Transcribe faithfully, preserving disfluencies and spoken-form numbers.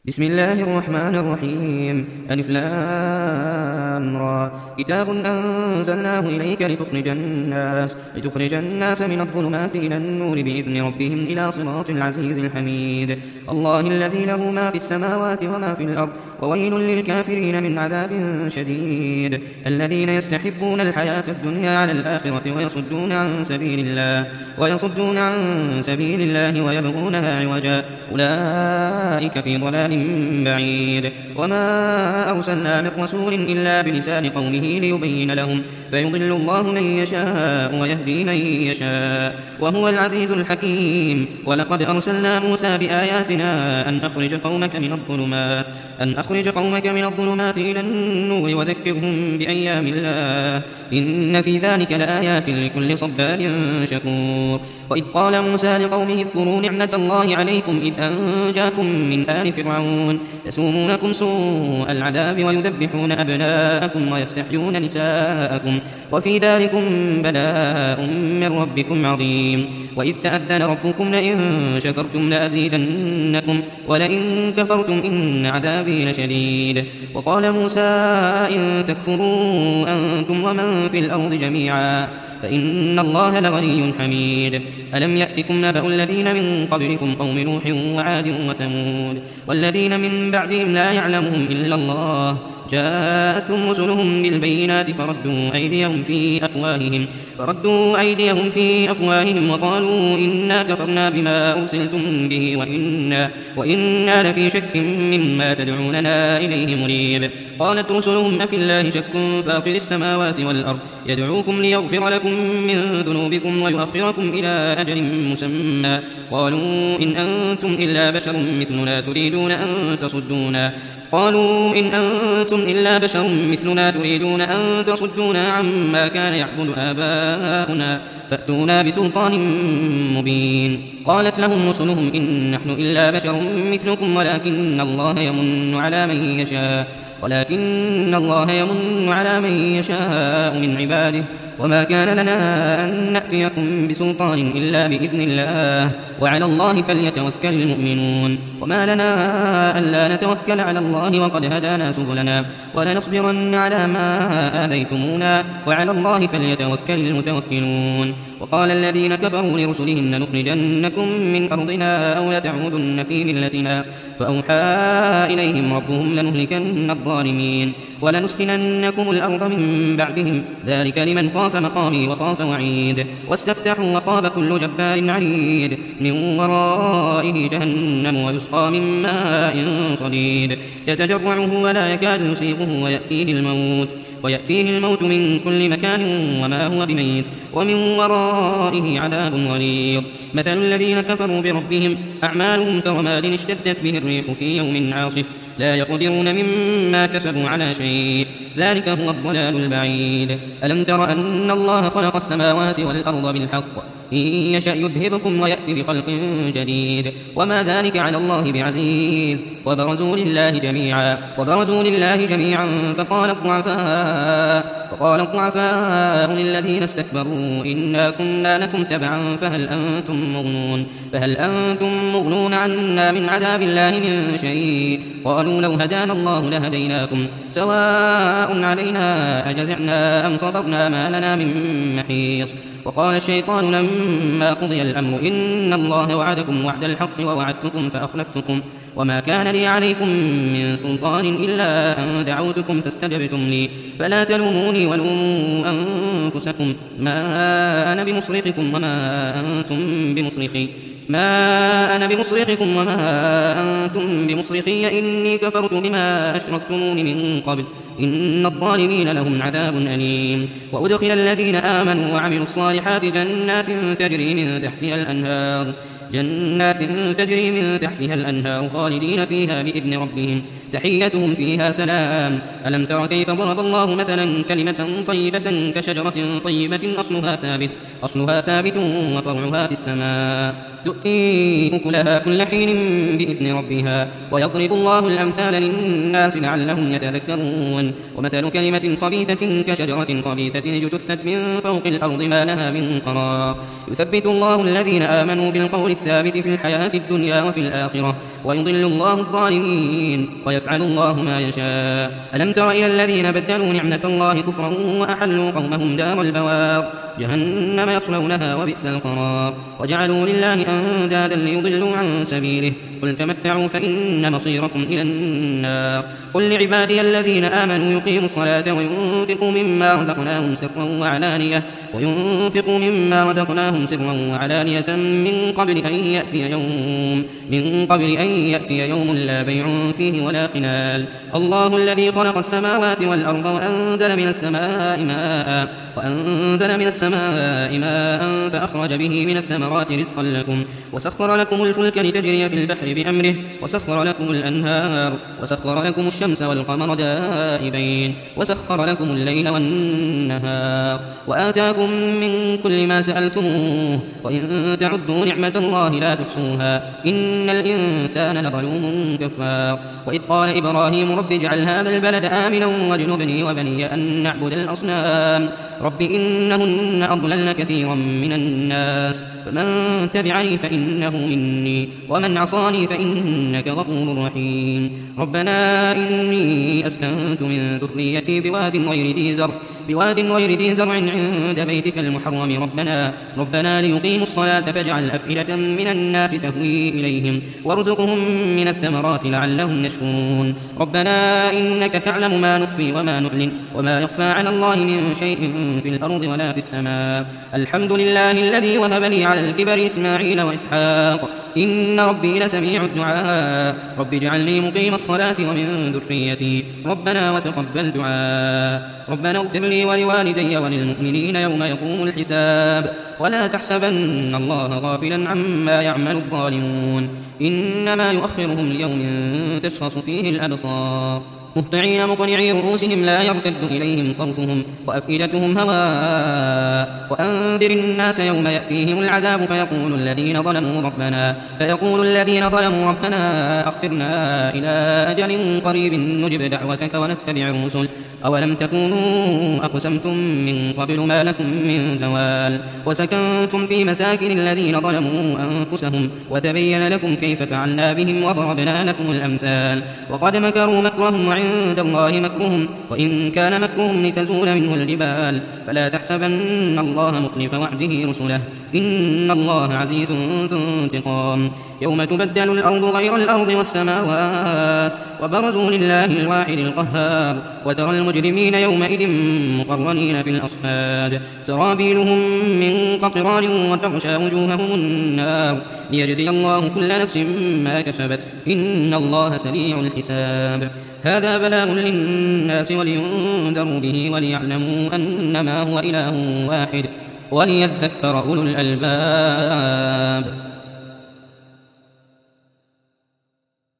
بسم الله الرحمن الرحيم. ألف لام را. كتاب أنزلناه إليك لتخرج الناس لتخرج الناس من الظلمات إلى النور بإذن ربهم إلى صراط العزيز الحميد. الله الذي له ما في السماوات وما في الأرض وويل للكافرين من عذاب شديد. الذين يستحبون الحياة الدنيا على الآخرة ويصدون عن سبيل الله ويصدون عن سبيل الله ويبغونها عوجا أولئك في ضلال بعيد. وما أرسلنا من رسول إلا بلسان قومه ليبين لهم فيضل الله من يشاء ويهدي من يشاء وهو العزيز الحكيم. ولقد أرسلنا موسى بآياتنا أن أخرج قومك من الظلمات أن أخرج قومك من الظلمات إلى النور وذكرهم بأيام الله إن في ذلك لآيات لكل صبار شكور. وإذ قال موسى لقومه اذكروا نعمة الله عليكم إذ أنجاكم من آل فرعون يسومونكم سوء العذاب ويذبحون أبناءكم ويستحيون نساءكم وفي ذلكم بلاء من ربكم عظيم. وإذ تأذن ربكم لئن شكرتم لأزيدنكم ولئن كفرتم إن عذابي لشديد. وقال موسى إن تكفروا أنتم ومن في الأرض جميعا فإن الله لغني حميد. ألم يأتكم نبأ الذين من قبلكم قوم نوح وعاد وثمود والذين من بعدهم لا يعلمهم إلا الله جاءتهم رسلهم بالبينات فردوا أيديهم في أفواههم فردوا أيديهم في أفواههم وقالوا إنا كفرنا بما أرسلتم به وإنا, وإنا لفي شك مما تدعوننا إليه مريب. قالت رسلهم أفي الله شك فاطر السماوات والأرض يدعوكم ليغفر لكم من ذنوبكم ويؤخركم إلى أجل مسمى قالوا إن أنتم إلا بشر مثلنا تريدون أن تصدونا قالوا إن أنتم إلا بشر مثلنا تريدون أن تصدونا عما كان يعبد آباؤنا فأتونا بسلطان مبين. قالت لهم رسلهم إن نحن إلا بشر مثلكم ولكن الله يمن على من يشاء ولكن الله يمن على من يشاء من عباده وما كان لنا أن نأتيكم بسلطان إلا بإذن الله وعلى الله فليتوكل المؤمنون. وما لنا ألا نتوكل على الله وقد هدانا سبلنا ولنصبرن على ما آذيتمونا وعلى الله فليتوكل المتوكلون. وقال الذين كفروا لرسلهم لنخرجنكم من أرضنا أو لتعودن في ملتنا فأوحى إليهم ربهم لنهلكن الظالمين ولنسكننكم الأرض من بعدهم ذلك لمن خاف مقامي وخاف وعيد. واستفتحوا وخاب كل جبار عنيد من ورائه جهنم ويسقى من ماء صديد يتجرعه ولا يكاد يصيبه ويأتيه الموت ويأتيه الموت من كل مكان وما هو بميت ومن ورائه عذاب غليظ. مثل الذين كفروا بربهم أعمالهم كرماد اشتدت به الريح في يوم عاصف لا يقدرون مما كسبوا على شيء ذلك هو الضلال البعيد. ألم تر أن الله خلق السماوات والأرض بالحق إن يشأ يذهبكم ويأتي بخلق جديد وما ذلك على الله بعزيز. وبرزوا لله جميعا وبرزوا لله جميعا فقال الضعفاء فقال الضعفاء للذين استكبروا إنا كنا لكم تبعا فهل أنتم مغنون فهل أنتم مغنون عنا من عذاب الله من شيء قالوا لو هدانا الله لهديناكم سواء علينا أجزعنا أم صبرنا ما لنا من محيص. وقال الشيطان لما قضي الأمر إن الله وعدكم وعد الحق ووعدتكم فأخلفتكم وما كان لي عليكم من سلطان إلا أن دعوتكم فاستجبتم لي فلا تلوموني ولوموا أنفسكم ما أنا بمصرخكم وما أنتم بمصرخي ما أنا بمصرخكم وما أنتم بمصرخي إني كفرت بما أشركتمون من قبل إن الظالمين لهم عذاب أليم. وأدخل الذين آمنوا وعملوا الصالحات جنات تجري من تحتها الأنهار جنات تجري من تحتها الأنهار خالدين فيها بإذن ربهم تحيتهم فيها سلام. ألم تر كيف ضرب الله مثلا كلمة طيبة كشجرة طيبة أصلها ثابت أصلها ثابت وفرعها في السماء تؤتي أكلها كل حين بإذن ربها ويضرب الله الأمثال للناس لعلهم يتذكرون. ومثل كلمة خبيثة كشجرة خبيثة اجتثت من فوق الأرض ما لها من قرار يثبت الله الذين آمنوا بالقول الثابت في الحياة الدنيا وفي الآخرة، ويضل الله الظالمين ويفعل الله ما يشاء. ألم تر إلى الذين بدلوا نعمة الله كفرا وأحلوا قومهم دار البوار جهنم يصلونها وبئس القرار، وجعلوا لله أندادا ليضلوا عن سبيله، قل تمتعوا فإن مصيركم إلى النار. قل لعبادي الذين آمنوا يقيموا الصلاة وينفقوا مما رزقناهم سرا وعلانية وينفقوا مما رزقناهم سرا وعلانية من قبل أن يأتي يوم من قبل أن يأتي يوم لا بيع فيه ولا خلال. الله الذي خلق السماوات والأرض وأنزل من السماء ماء وأنزل من السماء ماء فأخرج به من الثمرات رزقا لكم، وسخر لكم الفلك لتجري في البحر بأمره، وسخر لكم الأنهار، وسخر لكم الشمس والقمر دائبين، وسخر لكم الليل والنهار، وآتاكم من كل ما سألتموه، وإن تعدوا نعمة الله لا تحصوها، إن الإنسان لظلوم كفار. وإذ قال إبراهيم رب اجعل هذا البلد آمنا واجنبني وبني أن نعبد الأصنام رب إنهن أضللن كثيرا من الناس، فمن تبعني فإنه مني ومن عصاني فإنك غفور رحيم. ربنا إني أسكنت من ذريتي بواد غير ذي زرع بواد غير ذي زرع عند بيتك المحرم ربنا ربنا ليقيموا الصلاة فاجعل أفئدة من الناس تهوي إليهم وارزقهم من الثمرات لعلهم يشكرون. ربنا إنك تعلم ما نخفي وما نعلن وما يخفى على الله من شيء في الأرض ولا في السماء. الحمد لله الذي وهب لي على الكبر إسماعيل وإسحاق إن ربي لسميع الدعاء. رب اجعلني مقيم الصلاة ومن ذريتي ربنا وتقبل دعاء. ربنا اغفر لي ولوالدي وللمؤمنين يوم يقوم الحساب. ولا تحسبن الله غافلا عما يعمل الظالمون إنما يؤخرهم ليوم تشخص فيه الأبصار مهطعين مقنعي رؤوسهم لا يرتد إليهم طرفهم وأفئدتهم هواء. وأنذر الناس يوم يأتيهم العذاب فيقول الذين ظلموا ربنا فيقول الذين ظلموا ربنا أخفرنا إلى أجل قريب نجب دعوتك ونتبع الرسل أولم تكونوا أقسمتم من قبل ما لكم من زوال وسكنتم في مساكن الذين ظلموا أنفسهم وتبين لكم كيف فعلنا بهم وضربنا لكم الأمثال. وقد مكروا مكرهم عند الله مكرهم وإن كان مكرهم لتزول منه الجبال فلا تحسبن الله مخلف وعده رسله إن الله عزيز ذو انتقام. يوم تبدل الأرض غير الأرض والسماوات وبرزوا لله الواحد القهار وترى المجرمين يومئذ مقرنين في الأصفاد سرابيلهم من قطران وتغشى وجوههم النار ليجزي الله كل نفس ما كسبت إن الله سريع الحساب. هذا بلاغ للناس ولينذروا به وليعلموا أنما هو إله واحد وليذكر أولو الألباب.